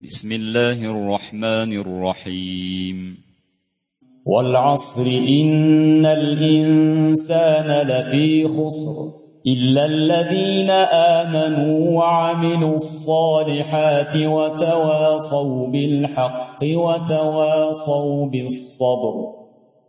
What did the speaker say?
بسم الله الرحمن الرحيم. والعصر إن الإنسان لفي خسر إلا الذين آمنوا وعملوا الصالحات وتواصوا بالحق وتواصوا بالصبر.